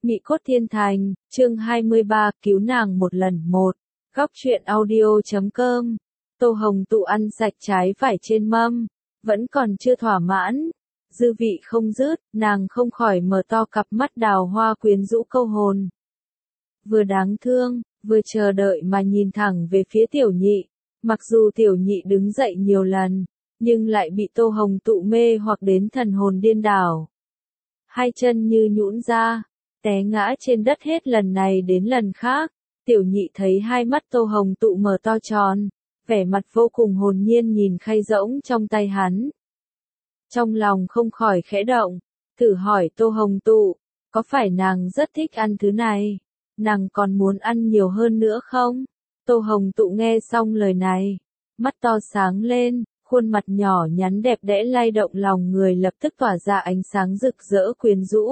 Mị cốt thiên thành, chương 23, cứu nàng một lần một. Góc truyện audio.com. Tô Hồng Tụ ăn sạch trái vải trên mâm, vẫn còn chưa thỏa mãn. Dư vị không dứt, nàng không khỏi mở to cặp mắt đào hoa quyến rũ câu hồn. Vừa đáng thương, vừa chờ đợi mà nhìn thẳng về phía tiểu nhị. Mặc dù tiểu nhị đứng dậy nhiều lần, nhưng lại bị Tô Hồng Tụ mê hoặc đến thần hồn điên đảo. Hai chân như nhũn ra, té ngã trên đất hết lần này đến lần khác. Tiểu nhị thấy hai mắt Tô Hồng Tụ mở to tròn, vẻ mặt vô cùng hồn nhiên nhìn khay rỗng trong tay hắn. Trong lòng không khỏi khẽ động, thử hỏi Tô Hồng Tụ, có phải nàng rất thích ăn thứ này? Nàng còn muốn ăn nhiều hơn nữa không? Tô Hồng Tụ nghe xong lời này, mắt to sáng lên, khuôn mặt nhỏ nhắn đẹp đẽ lay động lòng người lập tức tỏa ra ánh sáng rực rỡ quyến rũ.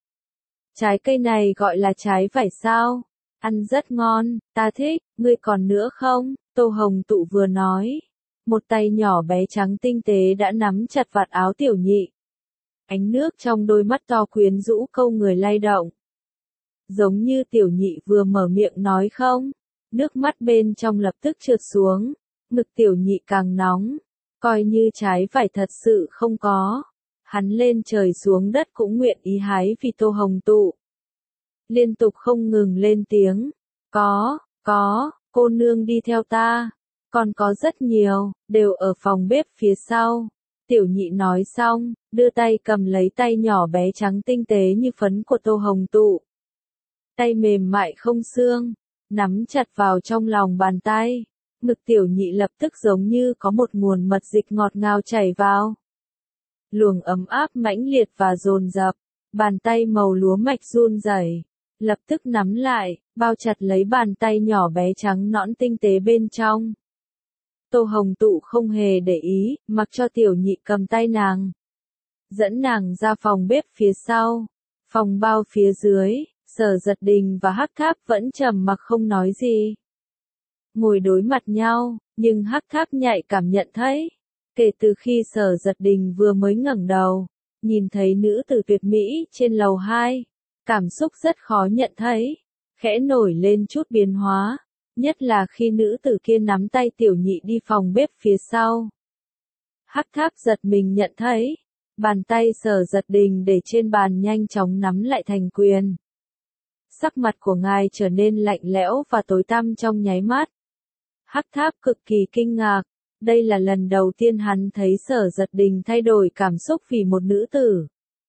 Trái cây này gọi là trái vải sao? Ăn rất ngon, ta thích, ngươi còn nữa không? Tô Hồng Tụ vừa nói, một tay nhỏ bé trắng tinh tế đã nắm chặt vạt áo tiểu nhị. Ánh nước trong đôi mắt to quyến rũ câu người lay động. Giống như tiểu nhị vừa mở miệng nói không, nước mắt bên trong lập tức trượt xuống, ngực tiểu nhị càng nóng, coi như trái vải thật sự không có. Hắn lên trời xuống đất cũng nguyện ý hái vì Tô Hồng Tụ. Liên tục không ngừng lên tiếng, có, cô nương đi theo ta, còn có rất nhiều, đều ở phòng bếp phía sau. Tiểu nhị nói xong, đưa tay cầm lấy tay nhỏ bé trắng tinh tế như phấn của Tô Hồng Tụ. Tay mềm mại không xương, nắm chặt vào trong lòng bàn tay, ngực tiểu nhị lập tức giống như có một nguồn mật dịch ngọt ngào chảy vào. Luồng ấm áp mãnh liệt và dồn dập, bàn tay màu lúa mạch run rẩy, lập tức nắm lại, bao chặt lấy bàn tay nhỏ bé trắng nõn tinh tế bên trong. Tô Hồng Tụ không hề để ý, mặc cho tiểu nhị cầm tay nàng, dẫn nàng ra phòng bếp phía sau. Phòng bao phía dưới, Sở Giật Đình và Hắc Tháp vẫn trầm mặc không nói gì. Ngồi đối mặt nhau, nhưng Hắc Tháp nhạy cảm nhận thấy, kể từ khi Sở Giật Đình vừa mới ngẩng đầu, nhìn thấy nữ tử tuyệt mỹ trên lầu 2, cảm xúc rất khó nhận thấy, khẽ nổi lên chút biến hóa, nhất là khi nữ tử kia nắm tay tiểu nhị đi phòng bếp phía sau. Hắc Tháp giật mình nhận thấy, bàn tay Sở Giật Đình để trên bàn nhanh chóng nắm lại thành quyền. Sắc mặt của ngài trở nên lạnh lẽo và tối tăm trong nháy mắt. Hắc Tháp cực kỳ kinh ngạc, đây là lần đầu tiên hắn thấy Sở Giật Đình thay đổi cảm xúc vì một nữ tử.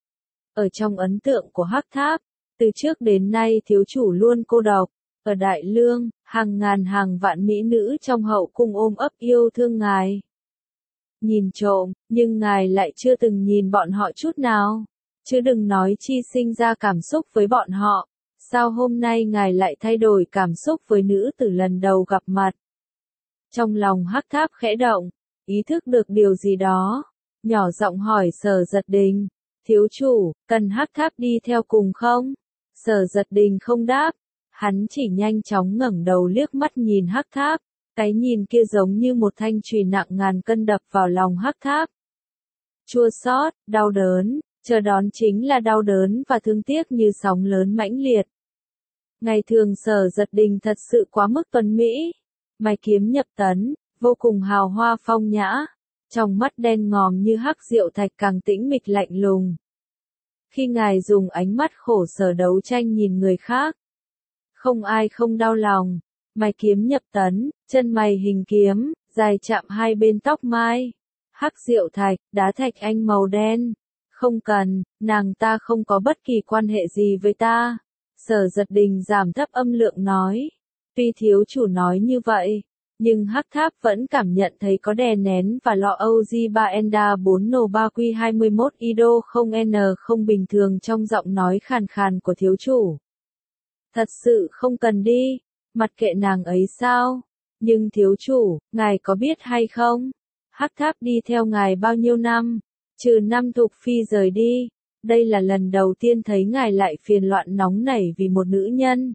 Ở trong ấn tượng của Hắc Tháp, từ trước đến nay thiếu chủ luôn cô độc, ở Đại Lương, hàng ngàn hàng vạn mỹ nữ trong hậu cung ôm ấp yêu thương ngài. Nhìn trộm, nhưng ngài lại chưa từng nhìn bọn họ chút nào, chứ đừng nói chi sinh ra cảm xúc với bọn họ. Sao hôm nay ngài lại thay đổi cảm xúc với nữ tử lần đầu gặp mặt? Trong lòng Hắc Tháp khẽ động, ý thức được điều gì đó, nhỏ giọng hỏi Sở Giật Đình, thiếu chủ, cần Hắc Tháp đi theo cùng không? Sở Giật Đình không đáp, hắn chỉ nhanh chóng ngẩng đầu liếc mắt nhìn Hắc Tháp, cái nhìn kia giống như một thanh chùy nặng ngàn cân đập vào lòng Hắc Tháp. Chua xót, đau đớn, chờ đón chính là đau đớn và thương tiếc như sóng lớn mãnh liệt. Ngày thường Sở Giật Đình thật sự quá mức tuấn mỹ, mày kiếm nhập tấn, vô cùng hào hoa phong nhã, trong mắt đen ngòm như hắc diệu thạch càng tĩnh mịch lạnh lùng. Khi ngài dùng ánh mắt khổ sở đấu tranh nhìn người khác, không ai không đau lòng, mày kiếm nhập tấn, chân mày hình kiếm, dài chạm hai bên tóc mai, hắc diệu thạch, đá thạch anh màu đen, không cần, nàng ta không có bất kỳ quan hệ gì với ta. Sở Giật Đình giảm thấp âm lượng nói, tuy thiếu chủ nói như vậy, nhưng Hắc Tháp vẫn cảm nhận thấy có đè nén và lo âu G3 Enda 4 No 3 Q 21 Ido không N không bình thường trong giọng nói khàn khàn của thiếu chủ. Thật sự không cần đi, mặc kệ nàng ấy sao, nhưng thiếu chủ, ngài có biết hay không? Hắc Tháp đi theo ngài bao nhiêu năm, trừ năm Thục Phi rời đi. Đây là lần đầu tiên thấy ngài lại phiền loạn nóng nảy vì một nữ nhân.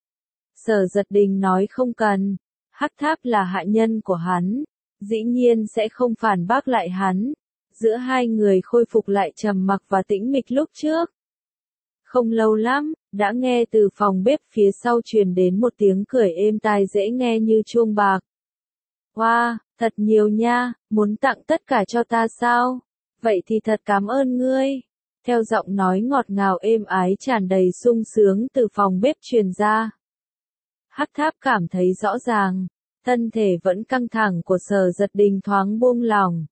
Sở Giật Đình nói không cần, Hắc Tháp là hạ nhân của hắn, dĩ nhiên sẽ không phản bác lại hắn. Giữa hai người khôi phục lại trầm mặc và tĩnh mịch lúc trước. Không lâu lắm, đã nghe từ phòng bếp phía sau truyền đến một tiếng cười êm tai dễ nghe như chuông bạc. Wow, thật nhiều nha, muốn tặng tất cả cho ta sao? Vậy thì thật cảm ơn ngươi. Theo giọng nói ngọt ngào êm ái tràn đầy sung sướng từ phòng bếp truyền ra. Hắc Tháp cảm thấy rõ ràng, thân thể vẫn căng thẳng của Sở Giật Đình thoáng buông lỏng.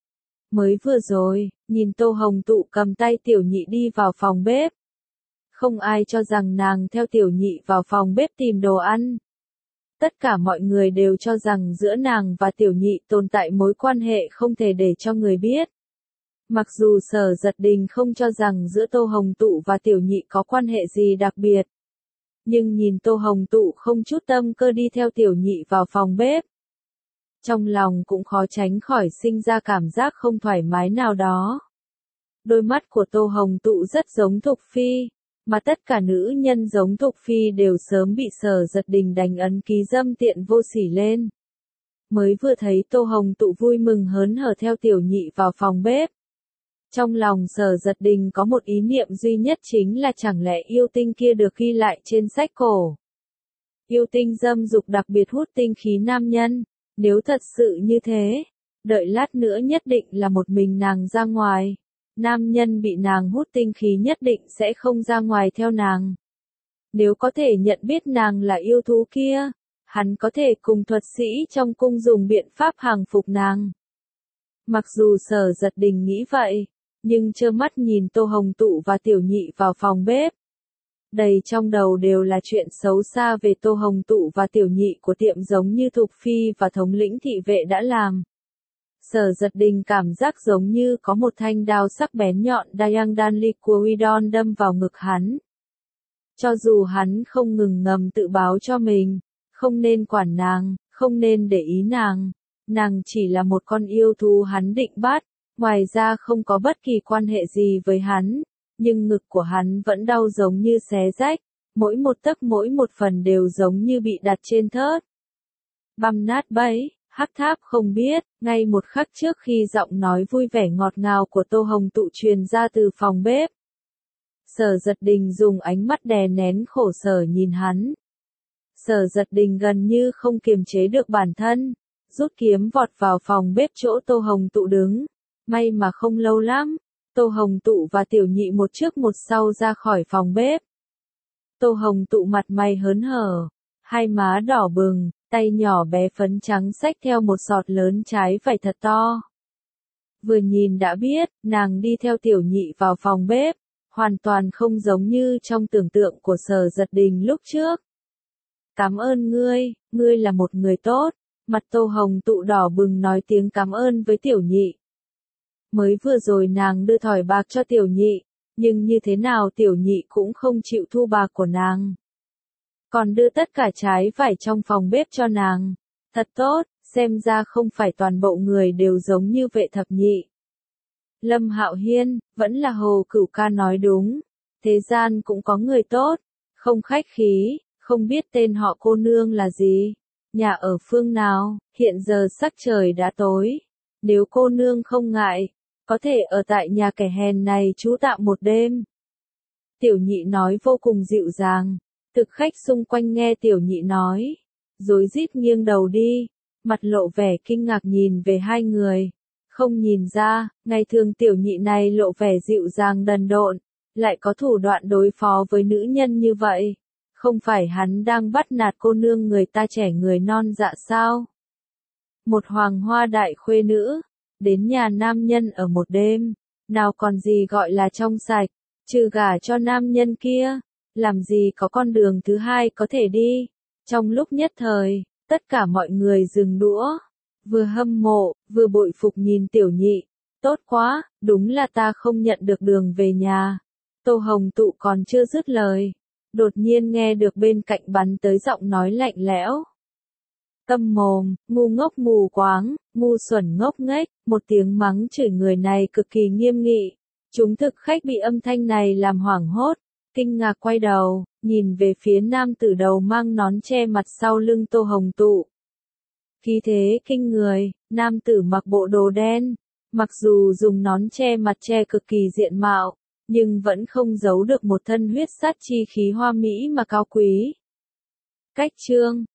Mới vừa rồi, nhìn Tô Hồng Tụ cầm tay Tiểu Nhị đi vào phòng bếp. Không ai cho rằng nàng theo Tiểu Nhị vào phòng bếp tìm đồ ăn. Tất cả mọi người đều cho rằng giữa nàng và Tiểu Nhị tồn tại mối quan hệ không thể để cho người biết. Mặc dù Sở Giật Đình không cho rằng giữa Tô Hồng Tụ và Tiểu Nhị có quan hệ gì đặc biệt. Nhưng nhìn Tô Hồng Tụ không chút tâm cơ đi theo Tiểu Nhị vào phòng bếp. Trong lòng cũng khó tránh khỏi sinh ra cảm giác không thoải mái nào đó. Đôi mắt của Tô Hồng Tụ rất giống Thục Phi, mà tất cả nữ nhân giống Thục Phi đều sớm bị Sở Giật Đình đánh ấn ký dâm tiện vô sỉ lên. Mới vừa thấy Tô Hồng Tụ vui mừng hớn hở theo Tiểu Nhị vào phòng bếp. Trong lòng Sở Giật Đình có một ý niệm duy nhất chính là chẳng lẽ yêu tinh kia được ghi lại trên sách cổ. Yêu tinh dâm dục đặc biệt hút tinh khí nam nhân, nếu thật sự như thế, đợi lát nữa nhất định là một mình nàng ra ngoài. Nam nhân bị nàng hút tinh khí nhất định sẽ không ra ngoài theo nàng. Nếu có thể nhận biết nàng là yêu thú kia, hắn có thể cùng thuật sĩ trong cung dùng biện pháp hàng phục nàng. Mặc dù Sở Giật Đình nghĩ vậy, nhưng trơ mắt nhìn Tô Hồng Tụ và Tiểu Nhị vào phòng bếp. Đầy trong đầu đều là chuyện xấu xa về Tô Hồng Tụ và Tiểu Nhị của tiệm giống như Thục Phi và thống lĩnh thị vệ đã làm. Sở Giật Đình cảm giác giống như có một thanh đao sắc bén nhọn Dayang Danli của Widon đâm vào ngực hắn. Cho dù hắn không ngừng ngầm tự báo cho mình, không nên quản nàng, không nên để ý nàng chỉ là một con yêu thú hắn định bắt, ngoài ra không có bất kỳ quan hệ gì với hắn, nhưng ngực của hắn vẫn đau giống như xé rách, mỗi một tấc mỗi một phần đều giống như bị đặt trên thớt. Băm nát bấy. Hắc Tháp không biết, ngay một khắc trước khi giọng nói vui vẻ ngọt ngào của Tô Hồng Tụ truyền ra từ phòng bếp. Sở Giật Đình dùng ánh mắt đè nén khổ sở nhìn hắn. Sở Giật Đình gần như không kiềm chế được bản thân, rút kiếm vọt vào phòng bếp chỗ Tô Hồng Tụ đứng. May mà không lâu lắm, Tô Hồng Tụ và Tiểu Nhị một trước một sau ra khỏi phòng bếp. Tô Hồng Tụ mặt mày hớn hở, hai má đỏ bừng. Tay nhỏ bé phấn trắng xách theo một sọt lớn trái vải thật to. Vừa nhìn đã biết, nàng đi theo Tiểu Nhị vào phòng bếp, hoàn toàn không giống như trong tưởng tượng của Sở Giật Đình lúc trước. Cảm ơn ngươi là một người tốt, mặt Tô Hồng Tụ đỏ bừng nói tiếng cảm ơn với Tiểu Nhị. Mới vừa rồi nàng đưa thỏi bạc cho Tiểu Nhị, nhưng như thế nào Tiểu Nhị cũng không chịu thu bạc của nàng. Còn đưa tất cả trái vải trong phòng bếp cho nàng. Thật tốt, xem ra không phải toàn bộ người đều giống như Vệ Thập Nhị. Lâm Hạo Hiên, vẫn là Hồ Cửu Ca nói đúng. Thế gian cũng có người tốt, không khách khí, không biết tên họ cô nương là gì, nhà ở phương nào, hiện giờ sắc trời đã tối. Nếu cô nương không ngại, có thể ở tại nhà kẻ hèn này trú tạm một đêm. Tiểu Nhị nói vô cùng dịu dàng. Thực khách xung quanh nghe Tiểu Nhị nói, rối rít nghiêng đầu đi, mặt lộ vẻ kinh ngạc nhìn về hai người. Không nhìn ra, ngày thường Tiểu Nhị này lộ vẻ dịu dàng đần độn, lại có thủ đoạn đối phó với nữ nhân như vậy. Không phải hắn đang bắt nạt cô nương người ta trẻ người non dạ sao? Một hoàng hoa đại khuê nữ, đến nhà nam nhân ở một đêm, nào còn gì gọi là trong sạch, trừ gả cho nam nhân kia. Làm gì có con đường thứ hai có thể đi. Trong lúc nhất thời, tất cả mọi người dừng đũa, vừa hâm mộ, vừa bội phục nhìn Tiểu Nhị. Tốt quá, đúng là ta không nhận được đường về nhà. Tô Hồng Tụ còn chưa dứt lời, đột nhiên nghe được bên cạnh bắn tới giọng nói lạnh lẽo. Câm mồm, ngu ngốc mù quáng, ngu xuẩn ngốc nghếch, một tiếng mắng chửi người này cực kỳ nghiêm nghị. Chúng thực khách bị âm thanh này làm hoảng hốt. Kinh ngạc quay đầu, nhìn về phía nam tử đầu mang nón che mặt sau lưng Tô Hồng Tụ. Khí thế kinh người, nam tử mặc bộ đồ đen, mặc dù dùng nón che mặt che cực kỳ diện mạo, nhưng vẫn không giấu được một thân huyết sát chi khí hoa mỹ mà cao quý. Cách chương